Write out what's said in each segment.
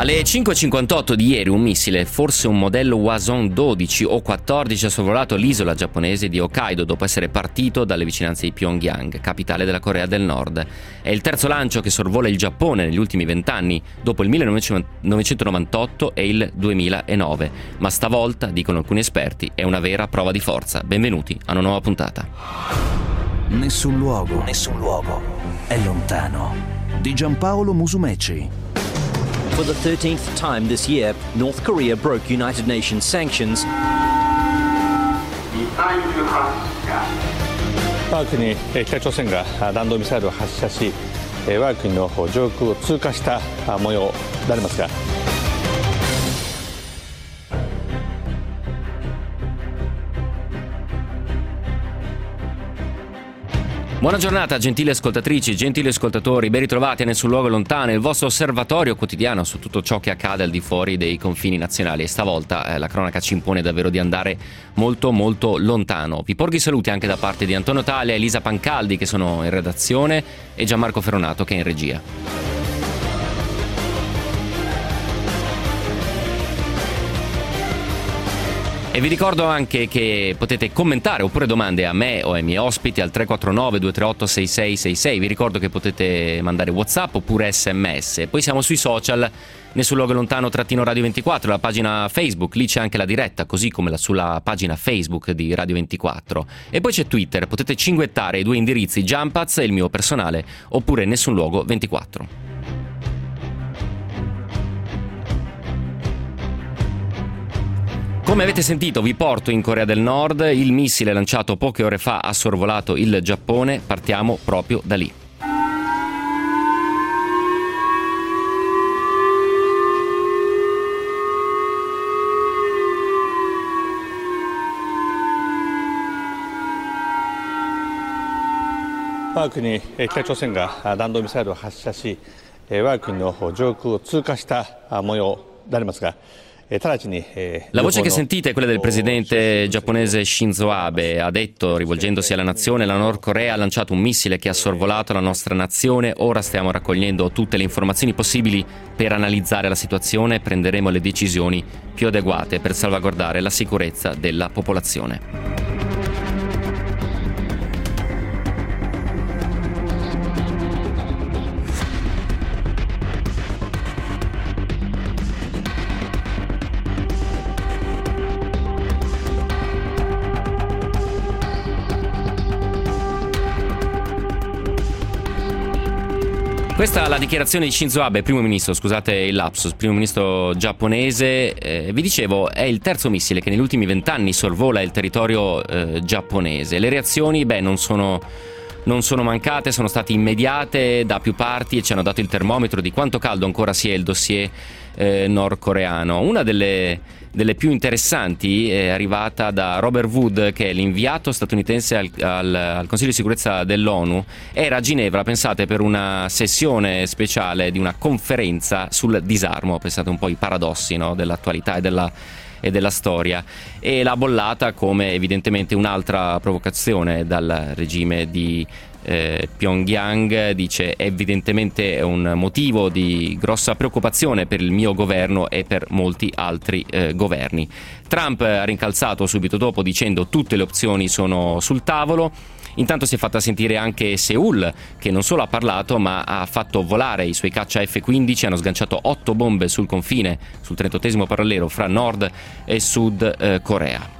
Alle 5.58 di ieri un missile, forse un modello Hwasong 12 o 14, ha sorvolato l'isola giapponese di Hokkaido dopo essere partito dalle vicinanze di Pyongyang, capitale della Corea del Nord. È il terzo lancio che sorvola il Giappone negli ultimi 20 anni, dopo il 1998 e il 2009. Ma stavolta, dicono alcuni esperti, è una vera prova di forza. Benvenuti a una nuova puntata. Nessun luogo è lontano. Di Giampaolo Musumeci. For the 13th time this year, North Korea broke United Nations sanctions. 我が国北朝鮮が弾道ミサイルを発射し、我が国の上空を通過した模様でありますが。 Buona giornata, gentili ascoltatrici, gentili ascoltatori, ben ritrovati a Nessun Luogo Lontano, il vostro osservatorio quotidiano su tutto ciò che accade al di fuori dei confini nazionali. E stavolta la cronaca ci impone davvero di andare molto molto lontano. Vi porgo i saluti anche da parte di Antonio Talia, Elisa Pancaldi che sono in redazione e Gianmarco Ferronato che è in regia. E vi ricordo anche che potete commentare oppure domande a me o ai miei ospiti al 349 238 6666. Vi ricordo che potete mandare WhatsApp oppure SMS. Poi siamo sui social, Nessun Luogo Lontano _Radio 24, la pagina Facebook, lì c'è anche la diretta, così come sulla pagina Facebook di Radio 24. E poi c'è Twitter, potete cinguettare i due indirizzi, Jumpaz e il mio personale, oppure Nessun Luogo 24. Come avete sentito, vi porto in Corea del Nord. Il missile lanciato poche ore fa ha sorvolato il Giappone. Partiamo proprio da lì. Wakuni 北朝鮮が弾道ミサイルを発射し、我が国の上空を通過した模様でありますが。 La voce che sentite è quella del presidente giapponese Shinzo Abe. Ha detto, rivolgendosi alla nazione, la Nord Corea ha lanciato un missile che ha sorvolato la nostra nazione. Ora stiamo raccogliendo tutte le informazioni possibili per analizzare la situazione e prenderemo le decisioni più adeguate per salvaguardare la sicurezza della popolazione. Questa è la dichiarazione di Shinzo Abe, primo ministro giapponese. Vi dicevo, è il terzo missile che negli ultimi 20 anni sorvola il territorio giapponese. Le reazioni, non sono mancate, sono state immediate da più parti e ci hanno dato il termometro di quanto caldo ancora sia il dossier nordcoreano. Una delle più interessanti è arrivata da Robert Wood, che è l'inviato statunitense al Consiglio di sicurezza dell'ONU. Era a Ginevra, pensate, per una sessione speciale di una conferenza sul disarmo. Pensate un po' ai paradossi, no, dell'attualità e della storia, e l'ha bollata come evidentemente un'altra provocazione dal regime di Pyongyang. Dice evidentemente è un motivo di grossa preoccupazione per il mio governo e per molti altri governi. Trump ha rincalzato subito dopo dicendo tutte le opzioni sono sul tavolo. Intanto si è fatta sentire anche Seoul, che non solo ha parlato ma ha fatto volare i suoi caccia F-15, hanno sganciato 8 bombe sul confine, sul 38° parallelo fra Nord e Sud Corea.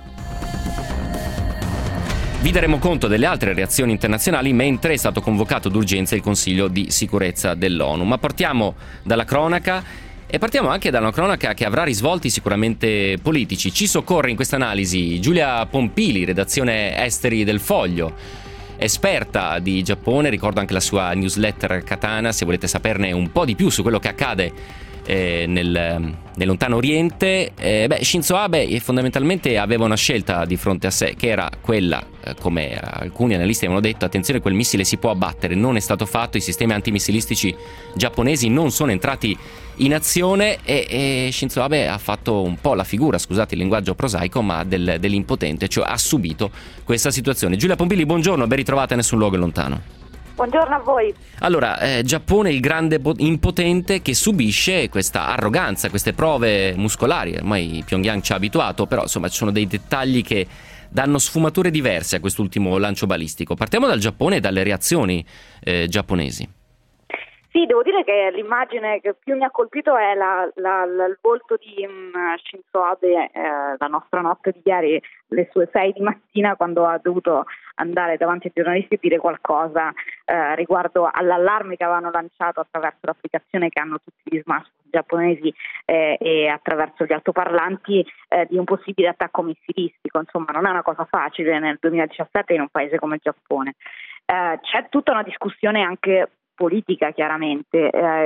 Vi daremo conto delle altre reazioni internazionali mentre è stato convocato d'urgenza il Consiglio di sicurezza dell'ONU. Ma partiamo dalla cronaca e partiamo anche da una cronaca che avrà risvolti sicuramente politici. Ci soccorre in questa analisi Giulia Pompili, redazione esteri del Foglio, esperta di Giappone. Ricordo anche la sua newsletter Katana, se volete saperne un po' di più su quello che accade nel lontano oriente. Shinzo Abe fondamentalmente aveva una scelta di fronte a sé, che era quella, come alcuni analisti avevano detto, attenzione, quel missile si può abbattere. Non è stato fatto, i sistemi antimissilistici giapponesi non sono entrati in azione e Shinzo Abe ha fatto un po' la figura, scusate il linguaggio prosaico, ma dell'impotente, cioè ha subito questa situazione. Giulia Pompili, buongiorno, ben ritrovata a Nessun Luogo Lontano. Buongiorno a voi. Allora, Giappone, il grande impotente che subisce questa arroganza, queste prove muscolari. Ormai Pyongyang ci ha abituato, però insomma ci sono dei dettagli che danno sfumature diverse a quest'ultimo lancio balistico. Partiamo dal Giappone e dalle reazioni giapponesi. Sì, devo dire che l'immagine che più mi ha colpito è il volto di Shinzo Abe la nostra notte di ieri, le sue 6 di mattina, quando ha dovuto andare davanti ai giornalisti e dire qualcosa riguardo all'allarme che avevano lanciato attraverso l'applicazione che hanno tutti gli smartphone giapponesi e attraverso gli altoparlanti di un possibile attacco missilistico. Insomma, non è una cosa facile nel 2017 in un paese come il Giappone. C'è tutta una discussione anche politica, chiaramente.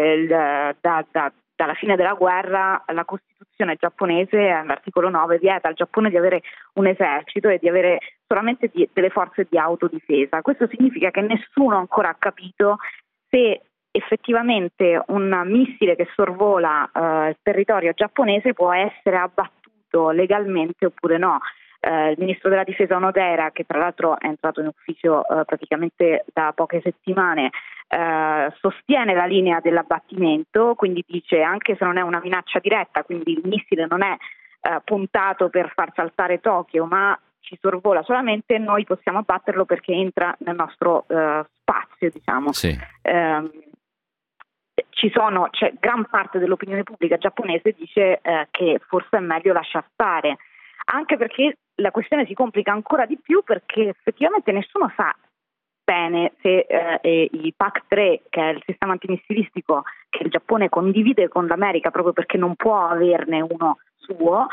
Dalla fine della guerra la Costituzione giapponese all'articolo 9 vieta al Giappone di avere un esercito e di avere solamente delle forze di autodifesa. Questo significa che nessuno ancora ha capito se effettivamente un missile che sorvola il territorio giapponese può essere abbattuto legalmente oppure no. Il ministro della difesa Onodera, che tra l'altro è entrato in ufficio praticamente da poche settimane, sostiene la linea dell'abbattimento, quindi dice anche se non è una minaccia diretta, quindi il missile non è puntato per far saltare Tokyo, ma ci sorvola solamente, noi possiamo abbatterlo perché entra nel nostro spazio, diciamo. Sì. C'è gran parte dell'opinione pubblica giapponese dice che forse è meglio lasciar stare, anche perché la questione si complica ancora di più perché effettivamente nessuno sa bene se il PAC-3, che è il sistema antimissilistico che il Giappone condivide con l'America proprio perché non può averne uno suo,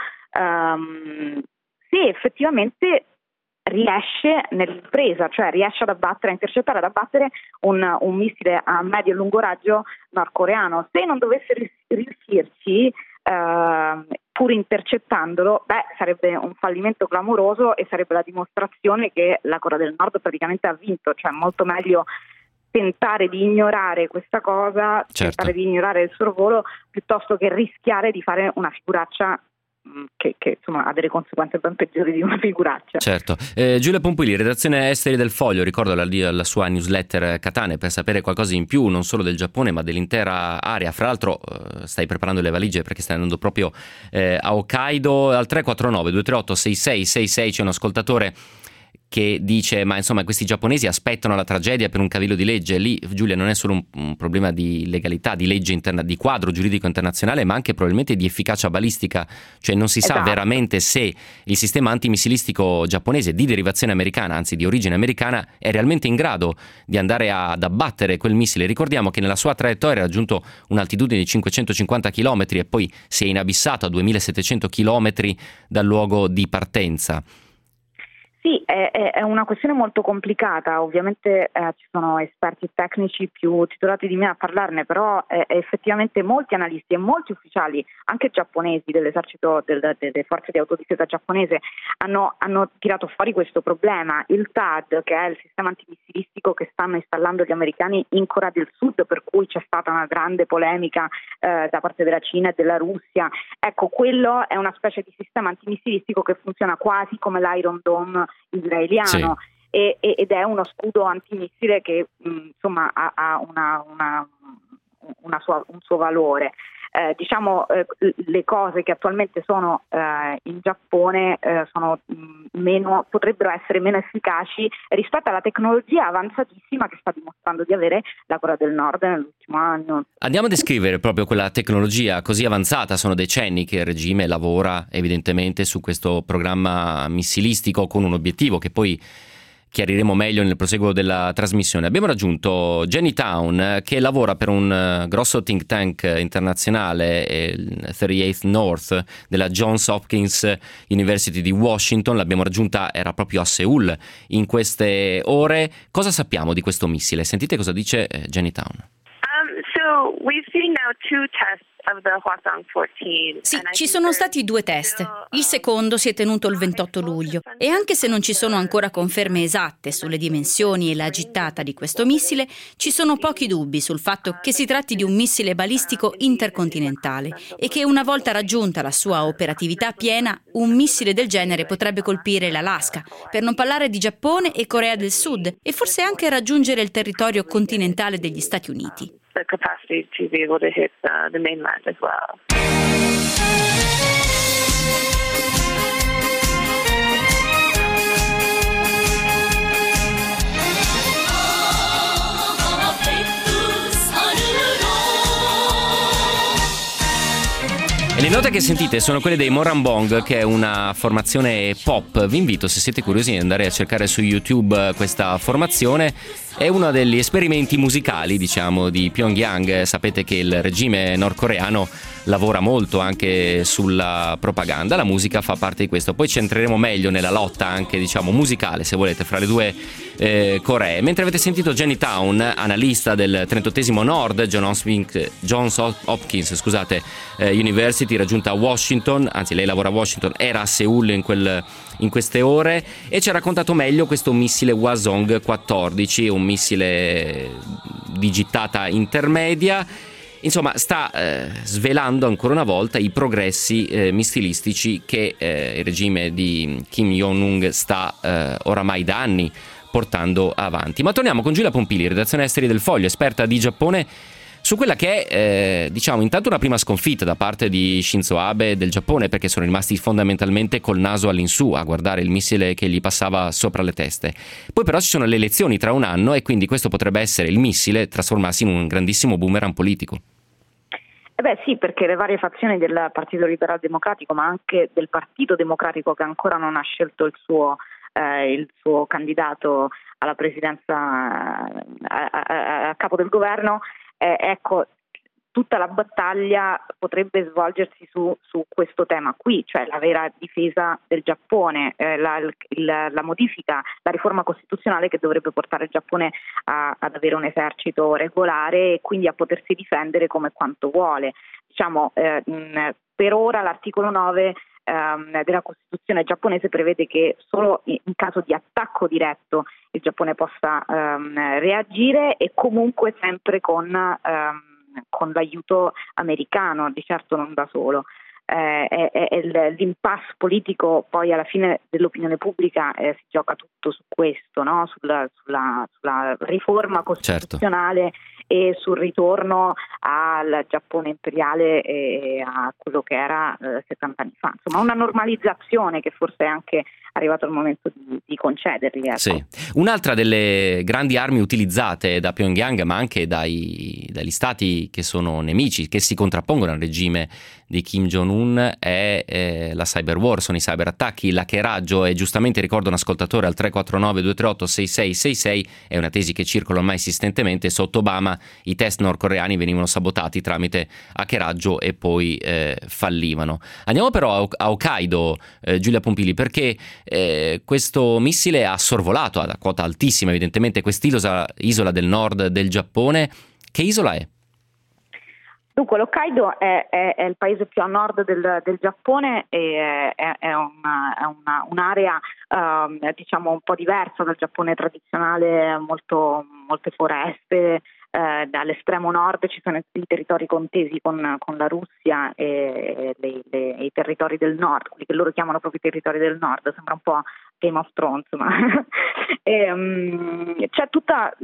se effettivamente riesce nell'impresa, cioè riesce ad abbattere, a intercettare, ad abbattere un missile a medio e lungo raggio nordcoreano. Se non dovesse riuscirci, pur intercettandolo, sarebbe un fallimento clamoroso e sarebbe la dimostrazione che la Corea del Nord praticamente ha vinto, cioè molto meglio tentare di ignorare questa cosa, tentare di ignorare il sorvolo, piuttosto che rischiare di fare una figuraccia che insomma ha delle conseguenze ben peggiori di una figuraccia. Certo. Giulia Pompili, redazione esteri del Foglio, ricordo la sua newsletter Katane per sapere qualcosa in più non solo del Giappone ma dell'intera area. Fra l'altro stai preparando le valigie perché stai andando proprio a Hokkaido. Al 349 238 6666 c'è un ascoltatore che dice ma insomma questi giapponesi aspettano la tragedia per un cavillo di legge. Lì, Giulia, non è solo un problema di legalità, di legge di quadro giuridico internazionale, ma anche probabilmente di efficacia balistica, cioè non si sa veramente se il sistema antimissilistico giapponese di derivazione americana, anzi di origine americana, è realmente in grado di andare ad abbattere quel missile. Ricordiamo che nella sua traiettoria ha raggiunto un'altitudine di 550 km e poi si è inabissato a 2700 km dal luogo di partenza. Sì, è una questione molto complicata, ovviamente ci sono esperti tecnici più titolati di me a parlarne, però effettivamente molti analisti e molti ufficiali, anche giapponesi dell'esercito, delle forze di autodifesa giapponese, hanno tirato fuori questo problema. Il THAAD, che è il sistema antimissilistico che stanno installando gli americani in Corea del Sud, per cui c'è stata una grande polemica da parte della Cina e della Russia, ecco, quello è una specie di sistema antimissilistico che funziona quasi come l'Iron Dome israeliano. Sì. Ed è uno scudo antimissile che insomma ha un suo valore. Le cose che attualmente sono in Giappone potrebbero essere meno efficaci rispetto alla tecnologia avanzatissima che sta dimostrando di avere la Corea del Nord nell'ultimo anno. Andiamo a descrivere proprio quella tecnologia così avanzata. Sono decenni che il regime lavora evidentemente su questo programma missilistico con un obiettivo che poi chiariremo meglio nel proseguo della trasmissione. Abbiamo raggiunto Jenny Town, che lavora per un grosso think tank internazionale, il 38th North della Johns Hopkins University di Washington. L'abbiamo raggiunta, era proprio a Seoul in queste ore. Cosa sappiamo di questo missile? Sentite cosa dice Jenny Town. So we've seen now 2 tests Sì, ci sono stati 2 test. Il secondo si è tenuto il 28 luglio e anche se non ci sono ancora conferme esatte sulle dimensioni e la gittata di questo missile, ci sono pochi dubbi sul fatto che si tratti di un missile balistico intercontinentale e che una volta raggiunta la sua operatività piena, un missile del genere potrebbe colpire l'Alaska, per non parlare di Giappone e Corea del Sud e forse anche raggiungere il territorio continentale degli Stati Uniti. The capacity to be able to hit the mainland as well. E le note che sentite sono quelle dei Morambong, che è una formazione pop. Vi invito, se siete curiosi, di andare a cercare su YouTube questa formazione. È uno degli esperimenti musicali, diciamo, di Pyongyang. Sapete che il regime nordcoreano lavora molto anche sulla propaganda, la musica fa parte di questo. Poi ci entreremo meglio nella lotta anche, diciamo, musicale, se volete, fra le due Coree. Mentre avete sentito Jenny Town, analista del 38esimo Nord Johns Hopkins University, raggiunta a Washington, anzi lei lavora a Washington, era a Seoul in queste ore, e ci ha raccontato meglio questo missile Hwasong 14, un missile di gittata intermedia. Insomma, sta svelando ancora una volta i progressi missilistici che il regime di Kim Jong-un sta oramai da anni portando avanti. Ma torniamo con Giulia Pompili, redazione esteri del Foglio, esperta di Giappone, su quella che è, diciamo, intanto una prima sconfitta da parte di Shinzo Abe del Giappone, perché sono rimasti fondamentalmente col naso all'insù a guardare il missile che gli passava sopra le teste. Poi però ci sono le elezioni tra un anno e quindi questo potrebbe essere il missile trasformarsi in un grandissimo boomerang politico. Sì, perché le varie fazioni del Partito Liberal Democratico, ma anche del Partito Democratico, che ancora non ha scelto il suo candidato alla presidenza a capo del governo, ecco, tutta la battaglia potrebbe svolgersi su questo tema qui, cioè la vera difesa del Giappone, la modifica, la riforma costituzionale che dovrebbe portare il Giappone ad avere un esercito regolare e quindi a potersi difendere come quanto vuole. Diciamo, per ora l'articolo 9 della Costituzione giapponese prevede che solo in caso di attacco diretto il Giappone possa reagire, e comunque sempre con l'aiuto americano, di certo non da solo. L'impasse politico poi alla fine dell'opinione pubblica si gioca tutto su questo, no? sulla riforma costituzionale, certo, e sul ritorno al Giappone imperiale e a quello che era 70 anni fa. Insomma, una normalizzazione che forse è anche arrivato il momento di concederli. Ecco. Sì. Un'altra delle grandi armi utilizzate da Pyongyang, ma anche dagli stati che sono nemici, che si contrappongono al regime di Kim Jong-un, è la cyber war, sono i cyberattacchi, l'hackeraggio, e giustamente ricorda un ascoltatore al 349-238-6666, è una tesi che circola ormai insistentemente: sotto Obama i test nordcoreani venivano sabotati tramite hackeraggio e poi fallivano. Andiamo però a Hokkaido, Giulia Pompili, perché questo missile ha sorvolato ad quota altissima evidentemente quest'isola del nord del Giappone. Che isola è? Dunque, l'Hokkaido è il paese più a nord del Giappone e è un'area diciamo un po' diversa dal Giappone tradizionale, molte foreste. Dall'estremo nord ci sono i territori contesi con la Russia e i territori del nord, quelli che loro chiamano proprio i territori del nord, sembra un po' Game of Thrones, ma c'è tutta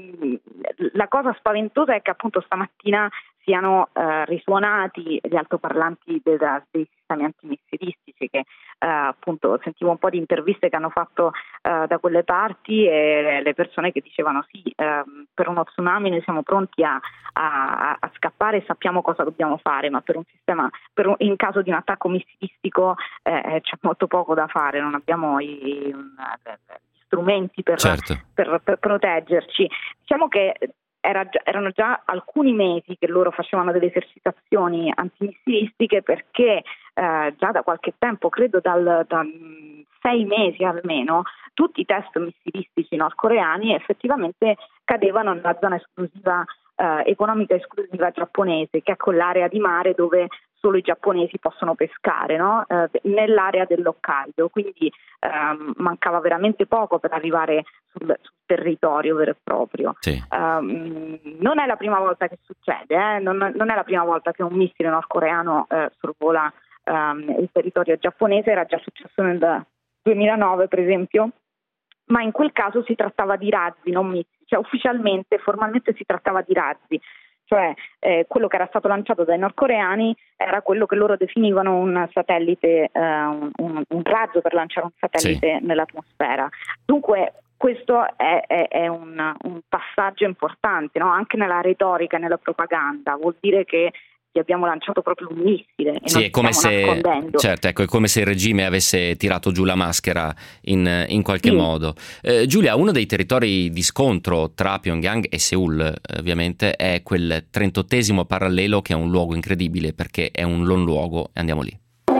la cosa spaventosa è che appunto stamattina siano risuonati gli altoparlanti dei sistemi antimissilistici, che appunto sentivo un po' di interviste che hanno fatto da quelle parti, e le persone che dicevano sì, per uno tsunami noi siamo pronti a scappare, sappiamo cosa dobbiamo fare, ma per un sistema, in caso di un attacco missilistico c'è molto poco da fare, non abbiamo gli strumenti per proteggerci. Diciamo che erano già alcuni mesi che loro facevano delle esercitazioni antimissilistiche, perché già da qualche tempo, credo da 6 mesi almeno, tutti i test missilistici nordcoreani effettivamente cadevano nella zona esclusiva economica esclusiva giapponese, che è quell'area di mare dove solo i giapponesi possono pescare, no? Nell'area dell'Hokkaido, quindi mancava veramente poco per arrivare sul territorio vero e proprio. Sì. Non è la prima volta che succede, non è la prima volta che un missile nordcoreano sorvola il territorio giapponese, era già successo nel 2009 per esempio, ma in quel caso si trattava di razzi, non missili, cioè ufficialmente, formalmente si trattava di razzi, cioè quello che era stato lanciato dai nordcoreani era quello che loro definivano un satellite, un razzo per lanciare un satellite nell'atmosfera. Dunque questo è un passaggio importante, no? Anche nella retorica e nella propaganda, vuol dire che abbiamo lanciato proprio un missile e sì, non è come stiamo nascondendo. Certo, ecco, è come se il regime avesse tirato giù la maschera in qualche modo. Giulia, uno dei territori di scontro tra Pyongyang e Seul, ovviamente, è quel 38° parallelo, che è un luogo incredibile perché è un lon luogo. Andiamo lì.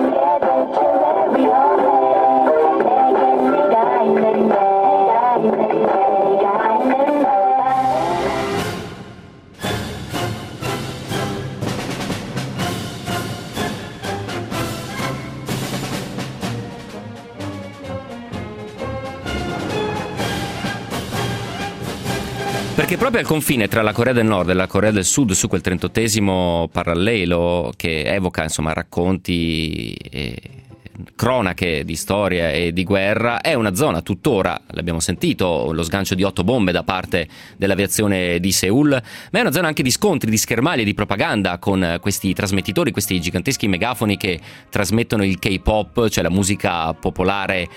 Perché proprio al confine tra la Corea del Nord e la Corea del Sud, su quel 38° parallelo che evoca insomma racconti e cronache di storia e di guerra, è una zona tuttora, l'abbiamo sentito, lo sgancio di 8 bombe da parte dell'aviazione di Seul, ma è una zona anche di scontri, di schermaglie, di propaganda con questi trasmettitori, questi giganteschi megafoni che trasmettono il K-pop, cioè la musica popolare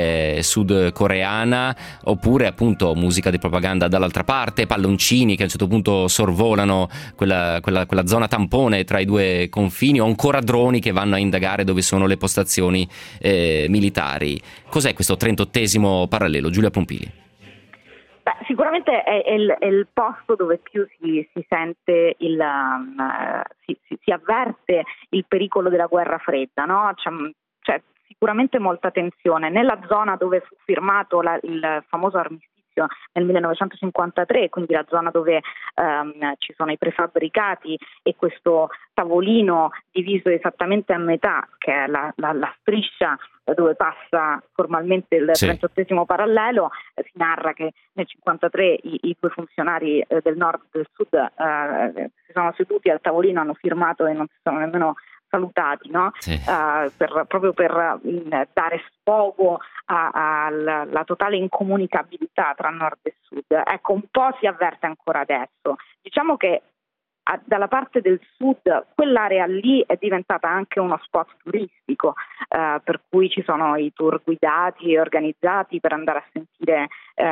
sudcoreana, oppure appunto musica di propaganda dall'altra parte, palloncini che a un certo punto sorvolano quella zona tampone tra i due confini, o ancora droni che vanno a indagare dove sono le postazioni militari. Cos'è questo 38° parallelo, Giulia Pompili? Beh, sicuramente è il posto dove più si sente si avverte il pericolo della guerra fredda, no? C'è sicuramente molta tensione. Nella zona dove fu firmato il famoso armistizio nel 1953, quindi la zona dove ci sono i prefabbricati e questo tavolino diviso esattamente a metà, che è la striscia dove passa formalmente il 38° parallelo. Si narra che nel 1953 i due funzionari del nord e del sud si sono seduti al tavolino, hanno firmato e non si sono nemmeno salutati, no? Proprio per dare sfogo alla totale incomunicabilità tra nord e sud. Ecco, un po' si avverte ancora adesso. Diciamo che dalla parte del sud quell'area lì è diventata anche uno spot turistico, per cui ci sono i tour guidati e organizzati per andare a sentire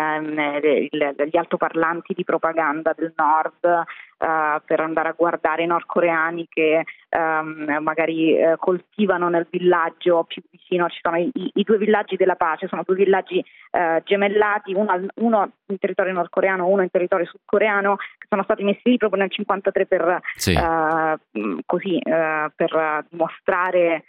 gli altoparlanti di propaganda del nord, per andare a guardare i nordcoreani che magari coltivano nel villaggio più vicino. Ci sono i due villaggi della pace, sono due villaggi gemellati, uno in territorio nordcoreano, uno in territorio sudcoreano, che sono stati messi lì proprio nel 1953 per dimostrare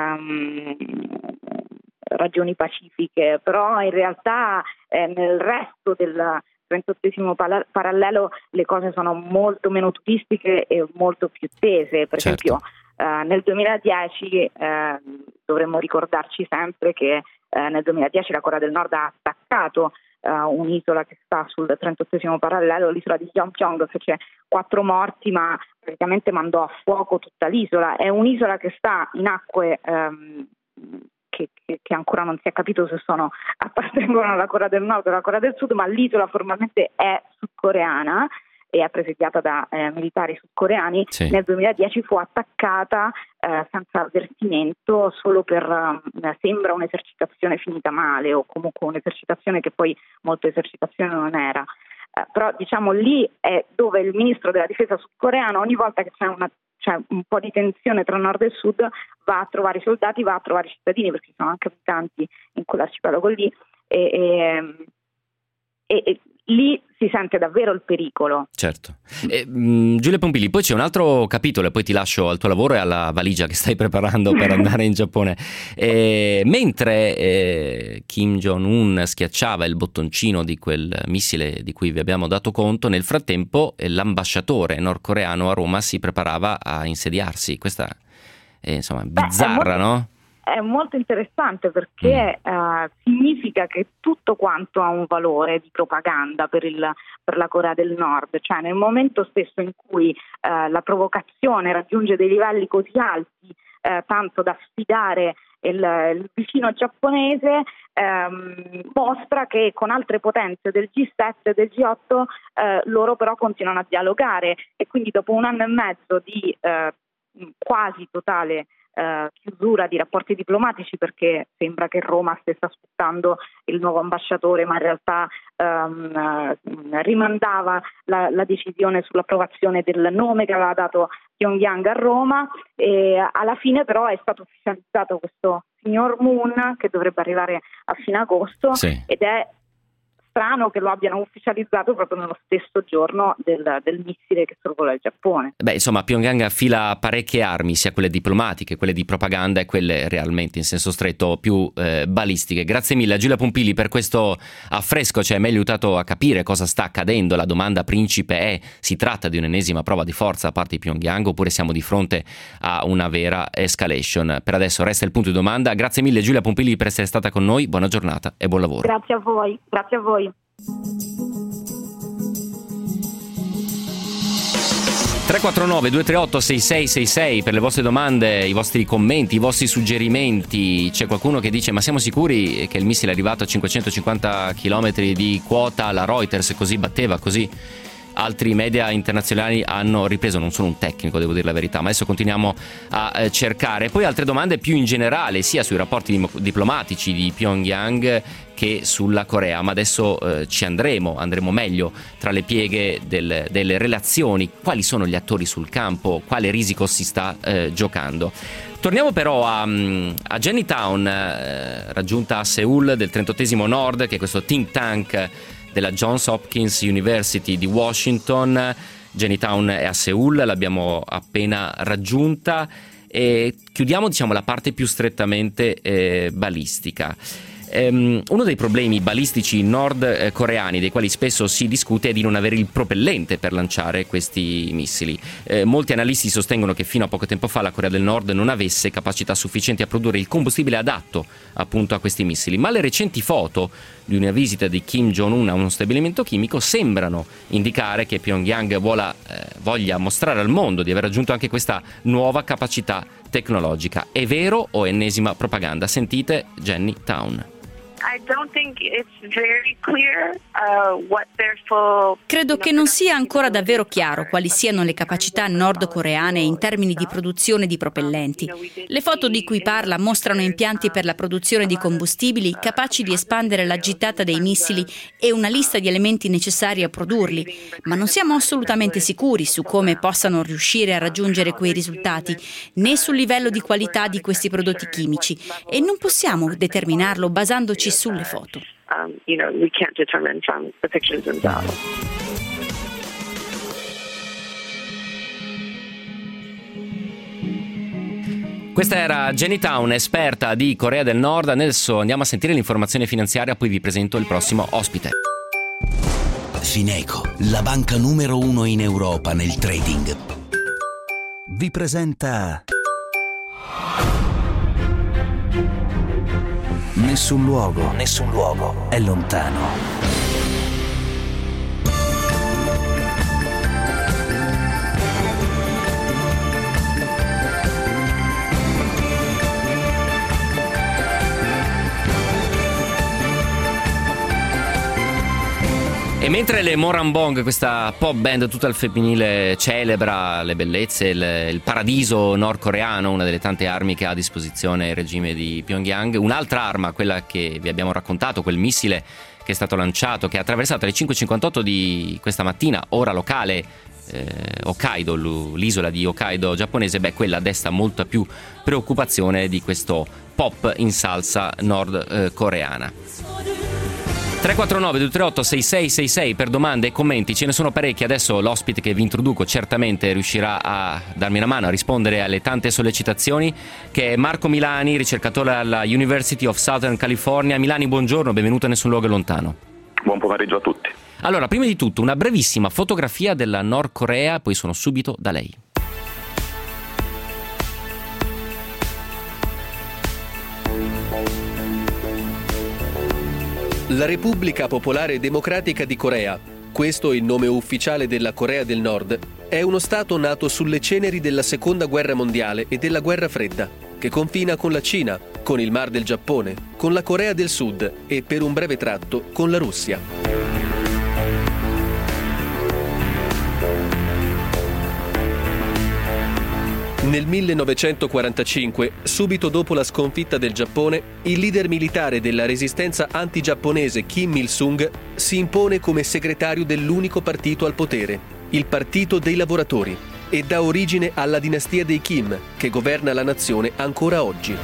ragioni pacifiche, però in realtà nel resto del 38° parallelo le cose sono molto meno turistiche e molto più tese. Per esempio nel 2010 dovremmo ricordarci sempre che nel 2010 la Corea del Nord ha attaccato un'isola che sta sul 38° parallelo, l'isola di Yeonpyeong, fece 4 morti, ma praticamente mandò a fuoco tutta l'isola. È un'isola che sta in acque che ancora non si è capito se appartengono alla Corea del Nord o alla Corea del Sud, ma l'isola formalmente è sudcoreana e è presidiata da militari sudcoreani. Nel 2010 fu attaccata senza avvertimento solo per sembra un'esercitazione finita male, o comunque un'esercitazione che poi molto esercitazione non era. Però diciamo lì è dove il ministro della difesa sudcoreano, ogni volta che c'è un po' di tensione tra nord e sud, va a trovare i soldati, va a trovare i cittadini, perché ci sono anche abitanti in quell'arcipelago lì, e lì si sente davvero il pericolo. Certo. Giulia Pompili, poi c'è un altro capitolo e poi ti lascio al tuo lavoro e alla valigia che stai preparando per andare in Giappone. Mentre Kim Jong-un schiacciava il bottoncino di quel missile di cui vi abbiamo dato conto, nel frattempo l'ambasciatore nordcoreano a Roma si preparava a insediarsi. Questa è insomma bizzarra, no? È molto interessante perché significa che tutto quanto ha un valore di propaganda per la Corea del Nord, cioè nel momento stesso in cui la provocazione raggiunge dei livelli così alti, tanto da sfidare il vicino giapponese, mostra che con altre potenze del G7 e del G8 loro però continuano a dialogare, e quindi dopo un anno e mezzo di quasi totale chiusura di rapporti diplomatici, perché sembra che Roma stesse aspettando il nuovo ambasciatore, ma in realtà rimandava la decisione sull'approvazione del nome che aveva dato Pyongyang a Roma, e alla fine però è stato ufficializzato questo signor Moon che dovrebbe arrivare a fine agosto, sì. Ed è strano che lo abbiano ufficializzato proprio nello stesso giorno del missile che sorvola il Giappone. Beh, insomma, Pyongyang affila parecchie armi, sia quelle diplomatiche, quelle di propaganda e quelle realmente in senso stretto più balistiche. Grazie mille a Giulia Pompili per questo affresco, ci hai meglio aiutato a capire cosa sta accadendo. La domanda principe è: si tratta di un'ennesima prova di forza da parte di Pyongyang oppure siamo di fronte a una vera escalation? Per adesso resta il punto di domanda. Grazie mille Giulia Pompili per essere stata con noi, buona giornata e buon lavoro. Grazie a voi, grazie a voi. 349 238 6666 per le vostre domande, i vostri commenti, i vostri suggerimenti. C'è qualcuno che dice: ma siamo sicuri che il missile è arrivato a 550 km di quota? La Reuters così batteva, così altri media internazionali hanno ripreso. Non sono un tecnico, devo dire la verità, ma adesso continuiamo a cercare. Poi altre domande più in generale, sia sui rapporti diplomatici di Pyongyang che sulla Corea, ma adesso ci andremo meglio tra le pieghe delle relazioni. Quali sono gli attori sul campo? Quale risico si sta giocando? Torniamo però a Jennytown, raggiunta a Seul del 38esimo Nord, che è questo think tank della Johns Hopkins University di Washington. Jennytown è a Seul, l'abbiamo appena raggiunta, e chiudiamo la parte più strettamente balistica. Uno dei problemi balistici nordcoreani dei quali spesso si discute è di non avere il propellente per lanciare questi missili. Molti analisti sostengono che fino a poco tempo fa la Corea del Nord non avesse capacità sufficienti a produrre il combustibile adatto appunto a questi missili, ma le recenti foto di una visita di Kim Jong-un a uno stabilimento chimico sembrano indicare che Pyongyang voglia mostrare al mondo di aver raggiunto anche questa nuova capacità tecnologica. È vero o è ennesima propaganda? Sentite Jennytown. Credo che non sia ancora davvero chiaro quali siano le capacità nordcoreane in termini di produzione di propellenti. Le foto di cui parla mostrano impianti per la produzione di combustibili capaci di espandere la gittata dei missili e una lista di elementi necessari a produrli, ma non siamo assolutamente sicuri su come possano riuscire a raggiungere quei risultati, né sul livello di qualità di questi prodotti chimici, e non possiamo determinarlo basandoci sulle foto. We can't determine from the pictures themselves. Questa era Jennytown, esperta di Corea del Nord. Adesso andiamo a sentire l'informazione finanziaria, poi vi presento il prossimo ospite. Fineco, la banca numero 1 in Europa nel trading, vi presenta Nessun luogo è lontano. E mentre le Morambong, questa pop band tutta al femminile, celebra le bellezze, il paradiso nordcoreano, una delle tante armi che ha a disposizione il regime di Pyongyang, un'altra arma, quella che vi abbiamo raccontato, quel missile che è stato lanciato, che ha attraversato le 5:58 di questa mattina, ora locale, Hokkaido, l'isola di Hokkaido giapponese, quella desta molta più preoccupazione di questo pop in salsa nordcoreana. 349 238 6666 per domande e commenti, ce ne sono parecchi. Adesso l'ospite che vi introduco certamente riuscirà a darmi una mano a rispondere alle tante sollecitazioni, che è Marco Milani, ricercatore alla University of Southern California. Milani, buongiorno, benvenuto a Nessun Luogo è Lontano. Buon pomeriggio a tutti. Allora, prima di tutto una brevissima fotografia della Nord Corea, poi sono subito da lei. La Repubblica Popolare Democratica di Corea, questo il nome ufficiale della Corea del Nord, è uno stato nato sulle ceneri della Seconda Guerra Mondiale e della Guerra Fredda, che confina con la Cina, con il Mar del Giappone, con la Corea del Sud e per un breve tratto con la Russia. Nel 1945, subito dopo la sconfitta del Giappone, il leader militare della resistenza anti-giapponese Kim Il-sung si impone come segretario dell'unico partito al potere, il Partito dei Lavoratori, e dà origine alla dinastia dei Kim, che governa la nazione ancora oggi.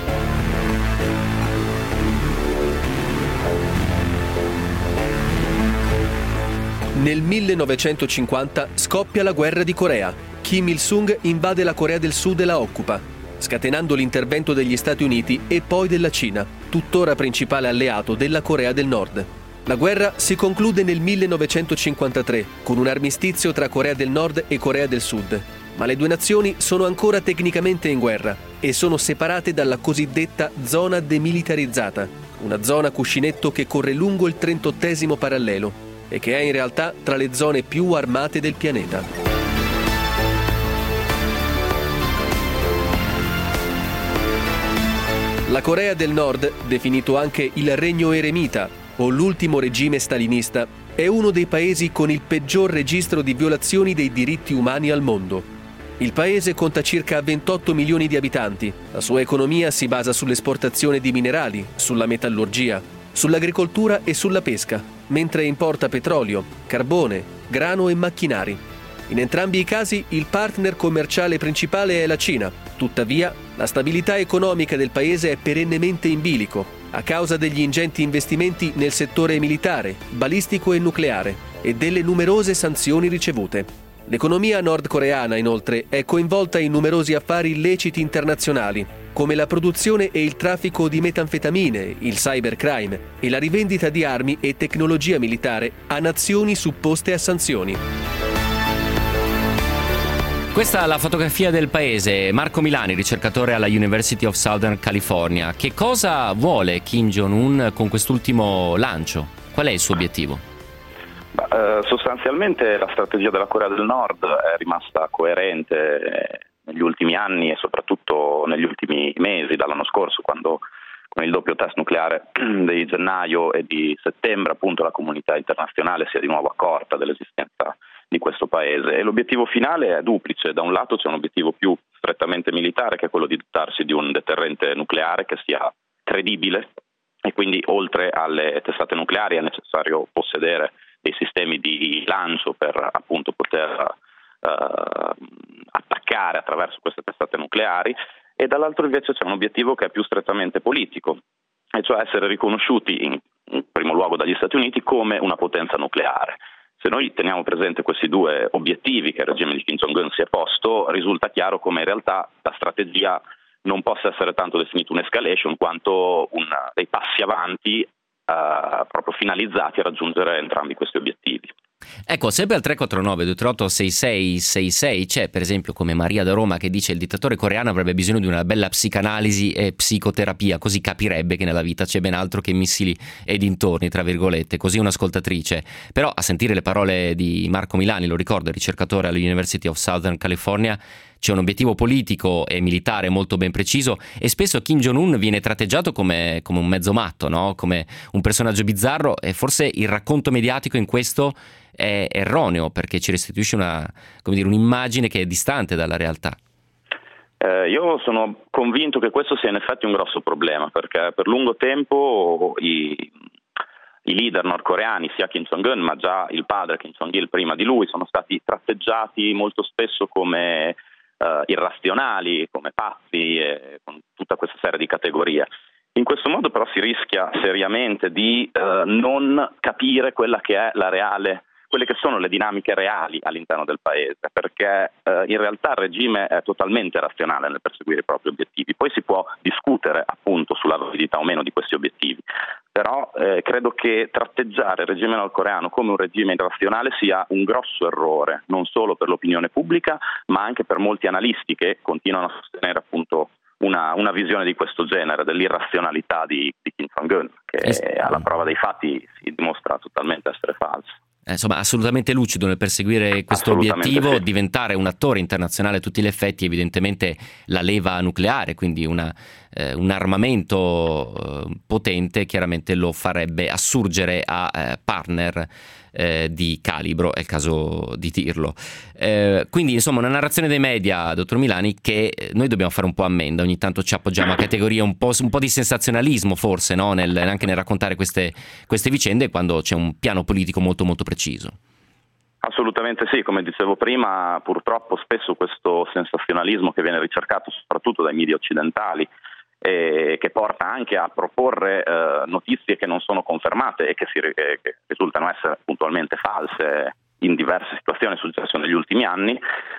Nel 1950 scoppia la guerra di Corea. Kim Il-sung invade la Corea del Sud e la occupa, scatenando l'intervento degli Stati Uniti e poi della Cina, tuttora principale alleato della Corea del Nord. La guerra si conclude nel 1953 con un armistizio tra Corea del Nord e Corea del Sud, ma le due nazioni sono ancora tecnicamente in guerra e sono separate dalla cosiddetta zona demilitarizzata, una zona cuscinetto che corre lungo il 38° parallelo e che è in realtà tra le zone più armate del pianeta. La Corea del Nord, definito anche il Regno Eremita o l'ultimo regime stalinista, è uno dei paesi con il peggior registro di violazioni dei diritti umani al mondo. Il paese conta circa 28 milioni di abitanti. La sua economia si basa sull'esportazione di minerali, sulla metallurgia, sull'agricoltura e sulla pesca, mentre importa petrolio, carbone, grano e macchinari. In entrambi i casi il partner commerciale principale è la Cina. Tuttavia, la stabilità economica del paese è perennemente in bilico, a causa degli ingenti investimenti nel settore militare, balistico e nucleare, e delle numerose sanzioni ricevute. L'economia nordcoreana, inoltre, è coinvolta in numerosi affari illeciti internazionali, come la produzione e il traffico di metanfetamine, il cybercrime e la rivendita di armi e tecnologia militare a nazioni supposte a sanzioni. Questa è la fotografia del paese. Marco Milani, ricercatore alla University of Southern California. Che cosa vuole Kim Jong-un con quest'ultimo lancio? Qual è il suo obiettivo? Sostanzialmente la strategia della Corea del Nord è rimasta coerente negli ultimi anni e soprattutto negli ultimi mesi, dall'anno scorso, quando con il doppio test nucleare di gennaio e di settembre appunto la comunità internazionale si è di nuovo accorta dell'esistenza di questo paese, e l'obiettivo finale è duplice. Da un lato c'è un obiettivo più strettamente militare, che è quello di dotarsi di un deterrente nucleare che sia credibile, e quindi oltre alle testate nucleari è necessario possedere dei sistemi di lancio per appunto poter attaccare attraverso queste testate nucleari, e dall'altro invece c'è un obiettivo che è più strettamente politico, e cioè essere riconosciuti in primo luogo dagli Stati Uniti come una potenza nucleare. Se noi teniamo presente questi due obiettivi che il regime di Kim Jong-un si è posto, risulta chiaro come in realtà la strategia non possa essere tanto definita un'escalation quanto dei passi avanti proprio finalizzati a raggiungere entrambi questi obiettivi. Ecco, sempre al 349 238 6666 c'è per esempio come Maria da Roma che dice: il dittatore coreano avrebbe bisogno di una bella psicanalisi e psicoterapia, così capirebbe che nella vita c'è ben altro che missili e dintorni, tra virgolette. Così un'ascoltatrice. Però a sentire le parole di Marco Milani, lo ricordo, ricercatore all'University of Southern California, c'è un obiettivo politico e militare molto ben preciso, e spesso Kim Jong-un viene tratteggiato come un mezzo matto, no? Come un personaggio bizzarro, e forse il racconto mediatico in questo è erroneo, perché ci restituisce un'immagine che è distante dalla realtà. Io sono convinto che questo sia in effetti un grosso problema, perché per lungo tempo i leader nordcoreani, sia Kim Jong-un ma già il padre Kim Jong-il prima di lui, sono stati tratteggiati molto spesso come irrazionali, come pazzi, con tutta questa serie di categorie. In questo modo però si rischia seriamente di non capire quella che è quelle che sono le dinamiche reali all'interno del paese, perché in realtà il regime è totalmente razionale nel perseguire i propri obiettivi. Poi si può discutere appunto sulla validità o meno di questi obiettivi, però credo che tratteggiare il regime nordcoreano come un regime irrazionale sia un grosso errore, non solo per l'opinione pubblica, ma anche per molti analisti che continuano a sostenere appunto una visione di questo genere, dell'irrazionalità di Kim Jong-un, che alla prova dei fatti si dimostra totalmente essere falso. Insomma, assolutamente lucido nel perseguire questo obiettivo, sì. Diventare un attore internazionale a tutti gli effetti, evidentemente la leva nucleare, quindi un armamento potente, chiaramente lo farebbe assurgere a partner di calibro, è il caso di dirlo. Quindi insomma una narrazione dei media, dottor Milani, che noi dobbiamo fare un po' ammenda, ogni tanto ci appoggiamo a categorie un po' di sensazionalismo forse, no? Anche nel raccontare queste vicende, quando c'è un piano politico molto molto preciso. Assolutamente sì, come dicevo prima, purtroppo spesso questo sensazionalismo che viene ricercato soprattutto dai media occidentali, che porta anche a proporre notizie che non sono confermate e che risultano essere puntualmente false in diverse situazioni successe negli ultimi anni,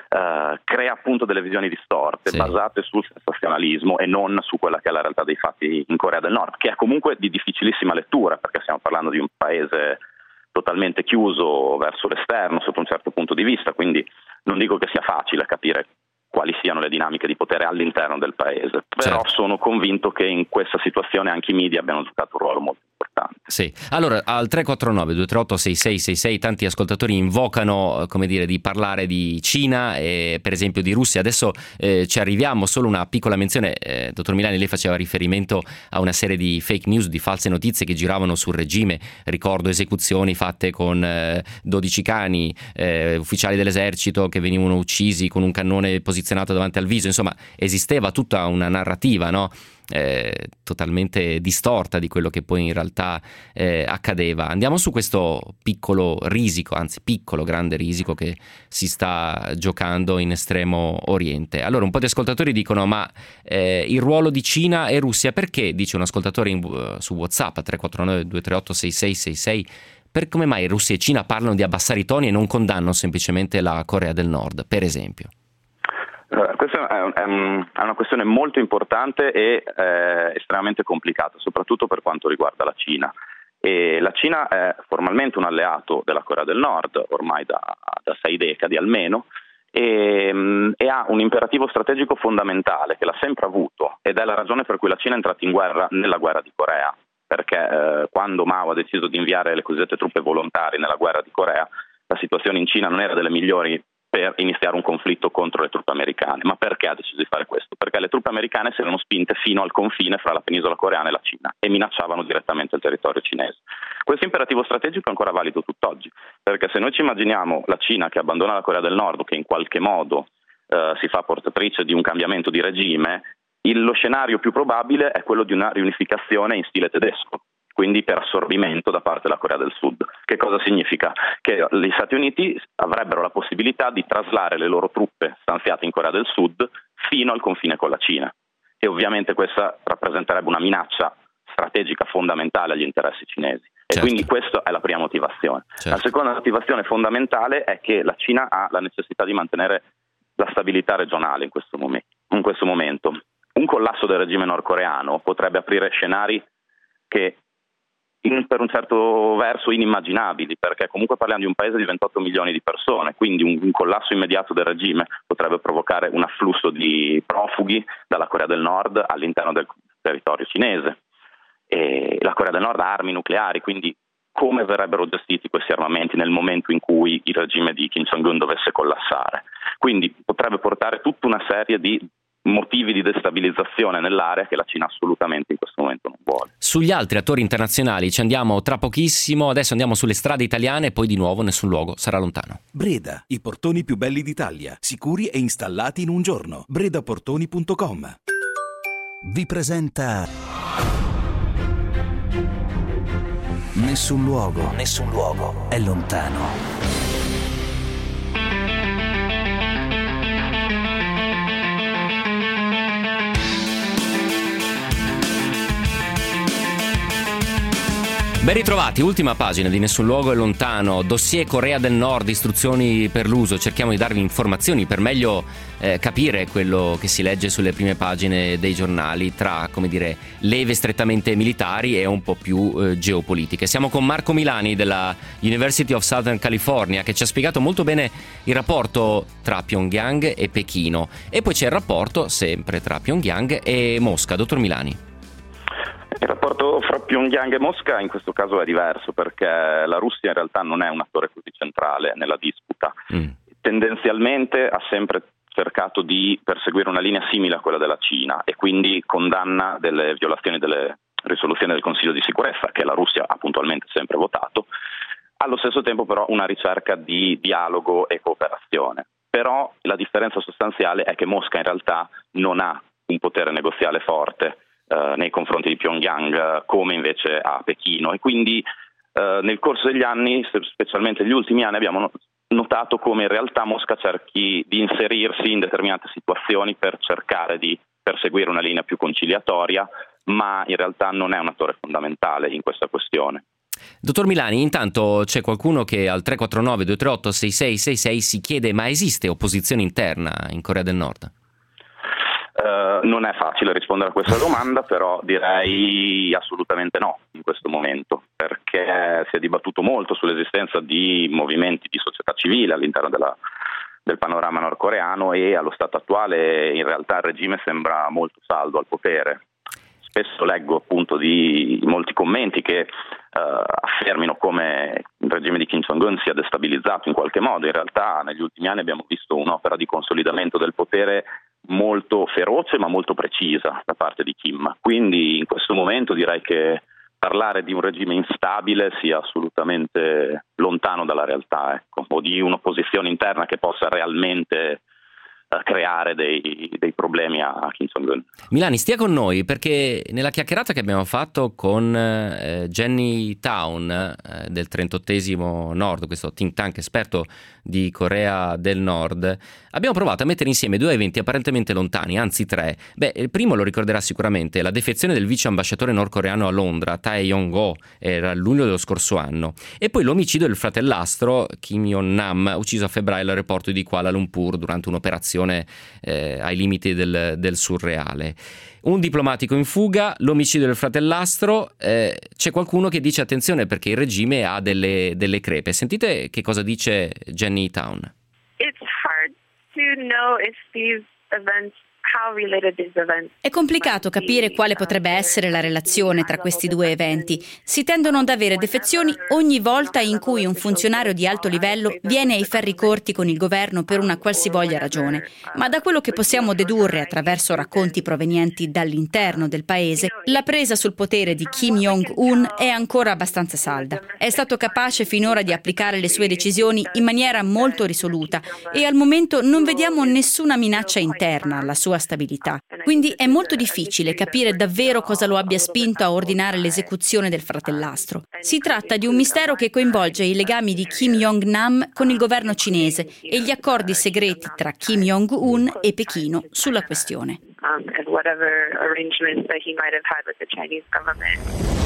crea appunto delle visioni distorte, sì, basate sul sensazionalismo e non su quella che è la realtà dei fatti in Corea del Nord, che è comunque di difficilissima lettura, perché stiamo parlando di un paese totalmente chiuso verso l'esterno sotto un certo punto di vista, quindi non dico che sia facile capire quali siano le dinamiche di potere all'interno del paese, però sono convinto che in questa situazione anche i media abbiano giocato un ruolo molto importante. Sì, allora al 349-238-6666 tanti ascoltatori invocano, come dire, di parlare di Cina e per esempio di Russia. Adesso ci arriviamo, solo una piccola menzione, dottor Milani, lei faceva riferimento a una serie di fake news, di false notizie che giravano sul regime, ricordo esecuzioni fatte con 12 cani, ufficiali dell'esercito che venivano uccisi con un cannone posizionato davanti al viso, insomma esisteva tutta una narrativa, no? Totalmente distorta di quello che poi in realtà accadeva. Andiamo su questo piccolo risico, anzi piccolo grande risico che si sta giocando in Estremo Oriente. Allora un po' di ascoltatori dicono ma il ruolo di Cina e Russia, perché, dice un ascoltatore su WhatsApp a 349-238-6666, per come mai Russia e Cina parlano di abbassare i toni e non condannano semplicemente la Corea del Nord, per esempio? Questa è una questione molto importante e estremamente complicata, soprattutto per quanto riguarda la Cina. E la Cina è formalmente un alleato della Corea del Nord ormai da 6 decadi almeno, e ha un imperativo strategico fondamentale che l'ha sempre avuto, ed è la ragione per cui la Cina è entrata in guerra nella guerra di Corea, perché quando Mao ha deciso di inviare le cosiddette truppe volontarie nella guerra di Corea, la situazione in Cina non era delle migliori per iniziare un conflitto contro le truppe americane. Ma perché ha deciso di fare questo? Perché le truppe americane si erano spinte fino al confine fra la penisola coreana e la Cina e minacciavano direttamente il territorio cinese. Questo imperativo strategico è ancora valido tutt'oggi, perché se noi ci immaginiamo la Cina che abbandona la Corea del Nord, che in qualche modo si fa portatrice di un cambiamento di regime, lo scenario più probabile è quello di una riunificazione in stile tedesco, quindi per assorbimento da parte della Corea del Sud. Che cosa significa? Che gli Stati Uniti avrebbero la possibilità di traslare le loro truppe stanziate in Corea del Sud fino al confine con la Cina, e ovviamente questa rappresenterebbe una minaccia strategica fondamentale agli interessi cinesi. E quindi questa è la prima motivazione. La seconda motivazione fondamentale è che la Cina ha la necessità di mantenere la stabilità regionale in questo momento. Un collasso del regime nordcoreano potrebbe aprire scenari che per un certo verso inimmaginabili, perché comunque parliamo di un paese di 28 milioni di persone, quindi un collasso immediato del regime potrebbe provocare un afflusso di profughi dalla Corea del Nord all'interno del territorio cinese. E la Corea del Nord ha armi nucleari, quindi come verrebbero gestiti questi armamenti nel momento in cui il regime di Kim Jong-un dovesse collassare? Quindi potrebbe portare tutta una serie di motivi di destabilizzazione nell'area che la Cina assolutamente in questo momento non vuole. Sugli altri attori internazionali ci andiamo tra pochissimo, adesso andiamo sulle strade italiane e poi di nuovo nessun luogo sarà lontano. Breda, i portoni più belli d'Italia, sicuri e installati in un giorno. bredaportoni.com vi presenta Nessun luogo è lontano. Ben ritrovati, ultima pagina di Nessun luogo è lontano, dossier Corea del Nord, istruzioni per l'uso. Cerchiamo di darvi informazioni per meglio capire quello che si legge sulle prime pagine dei giornali, tra, come dire, leve strettamente militari e un po' più geopolitiche. Siamo con Marco Milani della University of Southern California, che ci ha spiegato molto bene il rapporto tra Pyongyang e Pechino, e poi c'è il rapporto sempre tra Pyongyang e Mosca. Dottor Milani. Il rapporto fra Pyongyang e Mosca in questo caso è diverso, perché la Russia in realtà non è un attore così centrale nella disputa. Tendenzialmente ha sempre cercato di perseguire una linea simile a quella della Cina e quindi condanna delle violazioni delle risoluzioni del Consiglio di sicurezza, che la Russia ha puntualmente sempre votato, allo stesso tempo però una ricerca di dialogo e cooperazione. Però la differenza sostanziale è che Mosca in realtà non ha un potere negoziale forte nei confronti di Pyongyang come invece a Pechino, e quindi nel corso degli anni, specialmente negli ultimi anni, abbiamo notato come in realtà Mosca cerchi di inserirsi in determinate situazioni per cercare di perseguire una linea più conciliatoria, ma in realtà non è un attore fondamentale in questa questione. Dottor Milani, intanto c'è qualcuno che al 349-238-6666 si chiede: ma esiste opposizione interna in Corea del Nord? Non è facile rispondere a questa domanda, però direi assolutamente no in questo momento, perché si è dibattuto molto sull'esistenza di movimenti di società civile all'interno del panorama nordcoreano, e allo stato attuale in realtà il regime sembra molto saldo al potere. Spesso leggo appunto di molti commenti che affermino come il regime di Kim Jong-un sia destabilizzato in qualche modo. In realtà negli ultimi anni abbiamo visto un'opera di consolidamento del potere molto feroce ma molto precisa da parte di Kim. Quindi in questo momento direi che parlare di un regime instabile sia assolutamente lontano dalla realtà, ecco, o di un'opposizione interna che possa realmente creare dei problemi a Kim Jong-un. Milani, stia con noi, perché nella chiacchierata che abbiamo fatto con Jenny Town del 38esimo Nord, questo think tank esperto di Corea del Nord, abbiamo provato a mettere insieme due eventi apparentemente lontani, anzi tre. Il primo lo ricorderà sicuramente: la defezione del vice ambasciatore nordcoreano a Londra, Tae Yong-ho, era a luglio dello scorso anno, e poi l'omicidio del fratellastro Kim Yon-nam, ucciso a febbraio all'aeroporto di Kuala Lumpur durante un'operazione ai limiti del surreale. Un diplomatico in fuga, l'omicidio del fratellastro, c'è qualcuno che dice attenzione perché il regime ha delle crepe. Sentite che cosa dice Jenny Town. It's hard to know if these events È complicato capire quale potrebbe essere la relazione tra questi due eventi. Si tendono ad avere defezioni ogni volta in cui un funzionario di alto livello viene ai ferri corti con il governo per una qualsivoglia ragione. Ma da quello che possiamo dedurre attraverso racconti provenienti dall'interno del paese, la presa sul potere di Kim Jong-un è ancora abbastanza salda. È stato capace finora di applicare le sue decisioni in maniera molto risoluta e al momento non vediamo nessuna minaccia interna alla sua stabilità. Quindi è molto difficile capire davvero cosa lo abbia spinto a ordinare l'esecuzione del fratellastro. Si tratta di un mistero che coinvolge i legami di Kim Jong-nam con il governo cinese e gli accordi segreti tra Kim Jong-un e Pechino sulla questione. And whatever arrangements that he might have had with the Chinese government.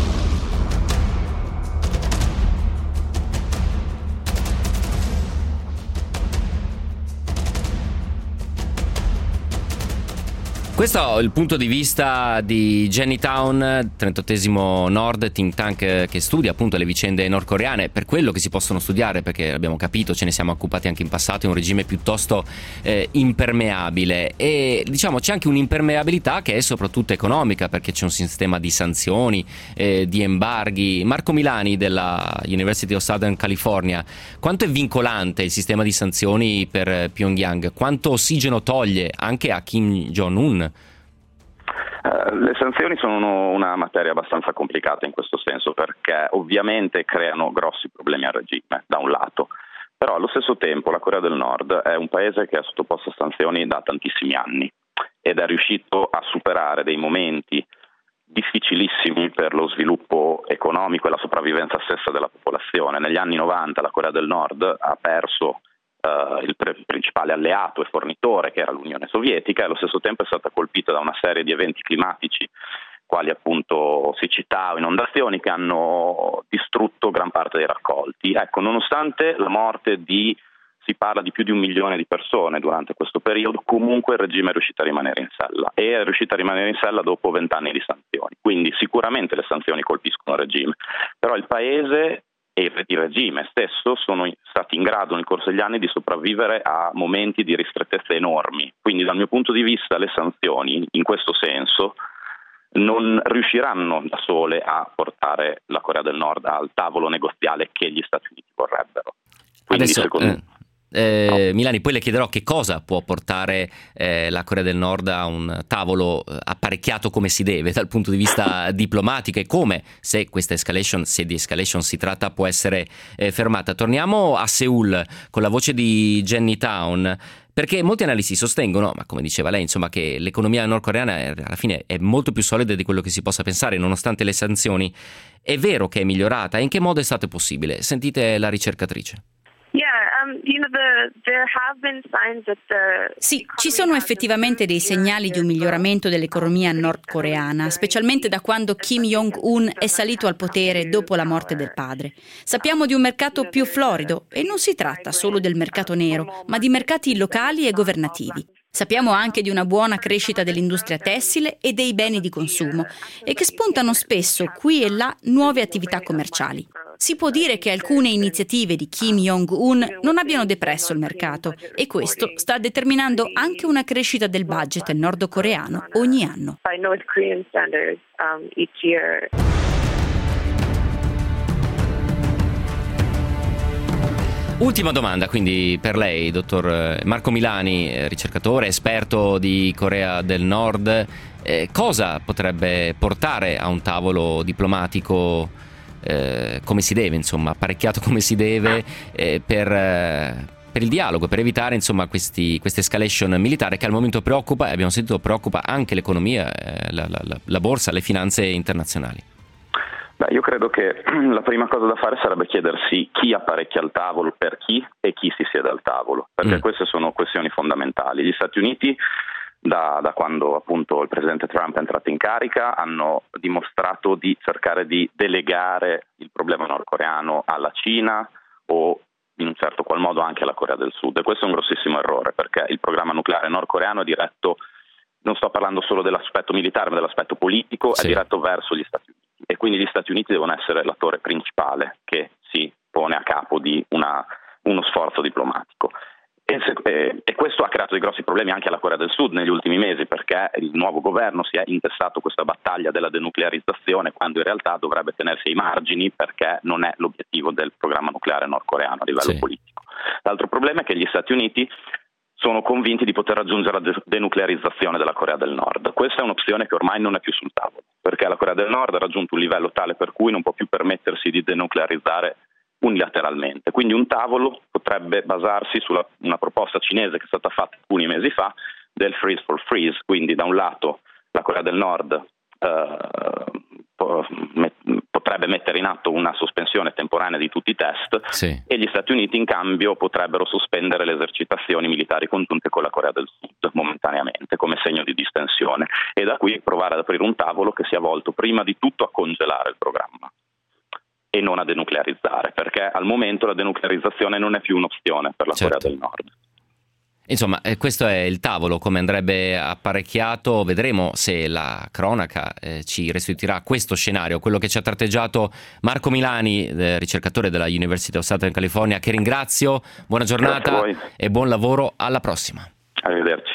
Questo è il punto di vista di Jenny Town, 38esimo Nord, think tank che studia appunto le vicende nordcoreane, per quello che si possono studiare, perché abbiamo capito, ce ne siamo occupati anche in passato, è un regime piuttosto impermeabile, e diciamo c'è anche un'impermeabilità che è soprattutto economica, perché c'è un sistema di sanzioni, di embarghi. Marco Milani della University of Southern California, quanto è vincolante il sistema di sanzioni per Pyongyang? Quanto ossigeno toglie anche a Kim Jong-un? Le sanzioni sono una materia abbastanza complicata in questo senso, perché ovviamente creano grossi problemi al regime da un lato, però allo stesso tempo la Corea del Nord è un paese che è sottoposto a sanzioni da tantissimi anni ed è riuscito a superare dei momenti difficilissimi per lo sviluppo economico e la sopravvivenza stessa della popolazione. Negli anni 90 la Corea del Nord ha perso il principale alleato e fornitore, che era l'Unione Sovietica, e allo stesso tempo è stata colpita da una serie di eventi climatici quali appunto siccità o inondazioni, che hanno distrutto gran parte dei raccolti. Ecco, nonostante la morte si parla di più di 1 milione di persone durante questo periodo, comunque il regime è riuscito a rimanere in sella, e è riuscito a rimanere in sella dopo 20 anni di sanzioni. Quindi sicuramente le sanzioni colpiscono il regime, però il paese e il regime stesso sono stati in grado nel corso degli anni di sopravvivere a momenti di ristrettezze enormi. Quindi dal mio punto di vista le sanzioni in questo senso non riusciranno da sole a portare la Corea del Nord al tavolo negoziale che gli Stati Uniti vorrebbero. Quindi, adesso, secondo Milani, poi le chiederò che cosa può portare la Corea del Nord a un tavolo apparecchiato come si deve dal punto di vista diplomatico, e come, se di escalation si tratta, può essere fermata. Torniamo a Seul con la voce di Jenny Town, perché molti analisti sostengono, ma come diceva lei, insomma, che l'economia nordcoreana alla fine è molto più solida di quello che si possa pensare, nonostante le sanzioni. È vero che è migliorata? E in che modo è stato possibile? Sentite la ricercatrice. Sì, ci sono effettivamente dei segnali di un miglioramento dell'economia nordcoreana, specialmente da quando Kim Jong-un è salito al potere dopo la morte del padre. Sappiamo di un mercato più florido, e non si tratta solo del mercato nero, ma di mercati locali e governativi. Sappiamo anche di una buona crescita dell'industria tessile e dei beni di consumo, e che spuntano spesso qui e là nuove attività commerciali. Si può dire che alcune iniziative di Kim Jong-un non abbiano depresso il mercato, e questo sta determinando anche una crescita del budget nordcoreano ogni anno. Ultima domanda quindi per lei, dottor Marco Milani, ricercatore, esperto di Corea del Nord. Cosa potrebbe portare a un tavolo diplomatico come si deve, insomma, apparecchiato come si deve, per il dialogo, per evitare, insomma, queste escalation militare che al momento preoccupa, e abbiamo sentito preoccupa anche l'economia, la borsa, le finanze internazionali? Io credo che la prima cosa da fare sarebbe chiedersi chi apparecchia il tavolo per chi e chi si siede al tavolo, perché queste sono questioni fondamentali. Gli Stati Uniti, da quando appunto il presidente Trump è entrato in carica, hanno dimostrato di cercare di delegare il problema nordcoreano alla Cina o in un certo qual modo anche alla Corea del Sud, e questo è un grossissimo errore, perché il programma nucleare nordcoreano è diretto, non sto parlando solo dell'aspetto militare ma dell'aspetto politico, sì, è diretto verso gli Stati Uniti, e quindi gli Stati Uniti devono essere l'attore principale che si pone a capo di uno sforzo diplomatico. E questo ha creato dei grossi problemi anche alla Corea del Sud negli ultimi mesi, perché il nuovo governo si è intestato questa battaglia della denuclearizzazione, quando in realtà dovrebbe tenersi ai margini, perché non è l'obiettivo del programma nucleare nordcoreano a livello politico. L'altro problema è che gli Stati Uniti sono convinti di poter raggiungere la denuclearizzazione della Corea del Nord. Questa è un'opzione che ormai non è più sul tavolo, perché la Corea del Nord ha raggiunto un livello tale per cui non può più permettersi di denuclearizzare unilateralmente. Quindi un tavolo potrebbe basarsi sulla una proposta cinese che è stata fatta alcuni mesi fa del freeze for freeze, quindi da un lato la Corea del Nord potrebbe mettere in atto una sospensione temporanea di tutti i test, sì, e gli Stati Uniti in cambio potrebbero sospendere le esercitazioni militari congiunte con la Corea del Sud momentaneamente come segno di distensione, e da qui provare ad aprire un tavolo che sia volto prima di tutto a congelare il programma e non a denuclearizzare, perché al momento la denuclearizzazione non è più un'opzione per la Corea del Nord. Insomma, questo è il tavolo, come andrebbe apparecchiato. Vedremo se la cronaca ci restituirà questo scenario, quello che ci ha tratteggiato Marco Milani, ricercatore della University of Southern California, che ringrazio. Buona giornata e buon lavoro, alla prossima. Arrivederci.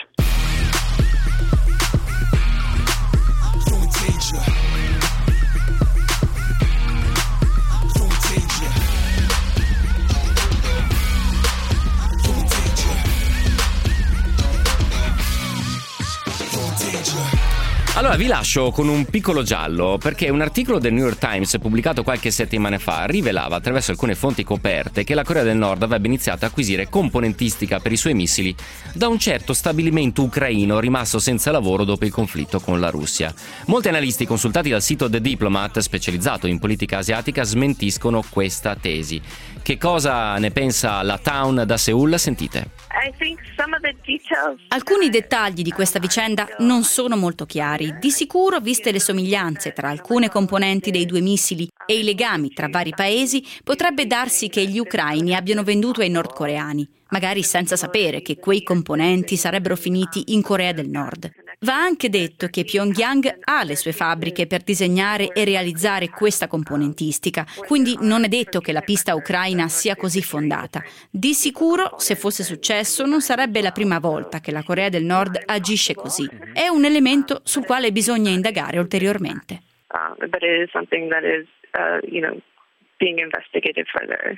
Allora vi lascio con un piccolo giallo, perché un articolo del New York Times pubblicato qualche settimana fa rivelava attraverso alcune fonti coperte che la Corea del Nord avrebbe iniziato a acquisire componentistica per i suoi missili da un certo stabilimento ucraino rimasto senza lavoro dopo il conflitto con la Russia. Molti analisti consultati dal sito The Diplomat, specializzato in politica asiatica, smentiscono questa tesi. Che cosa ne pensa la Town da Seul? Sentite. Alcuni dettagli di questa vicenda non sono molto chiari. Di sicuro, viste le somiglianze tra alcune componenti dei due missili e i legami tra vari paesi, potrebbe darsi che gli ucraini abbiano venduto ai nordcoreani, magari senza sapere che quei componenti sarebbero finiti in Corea del Nord. Va anche detto che Pyongyang ha le sue fabbriche per disegnare e realizzare questa componentistica, quindi non è detto che la pista ucraina sia così fondata. Di sicuro, se fosse successo, non sarebbe la prima volta che la Corea del Nord agisce così. È un elemento sul quale bisogna indagare ulteriormente. But it is something that is, being investigated further.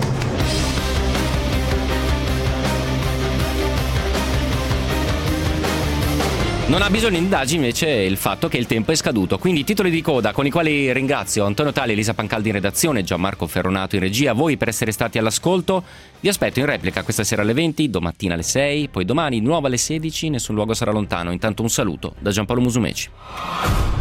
Non ha bisogno di indagini invece il fatto che il tempo è scaduto, quindi titoli di coda con i quali ringrazio Antonio Tali, Elisa Pancaldi in redazione, Gianmarco Ferronato in regia, voi per essere stati all'ascolto. Vi aspetto in replica questa sera alle 20, domattina alle 6, poi domani nuova alle 16, nessun luogo sarà lontano. Intanto un saluto da Giampaolo Musumeci.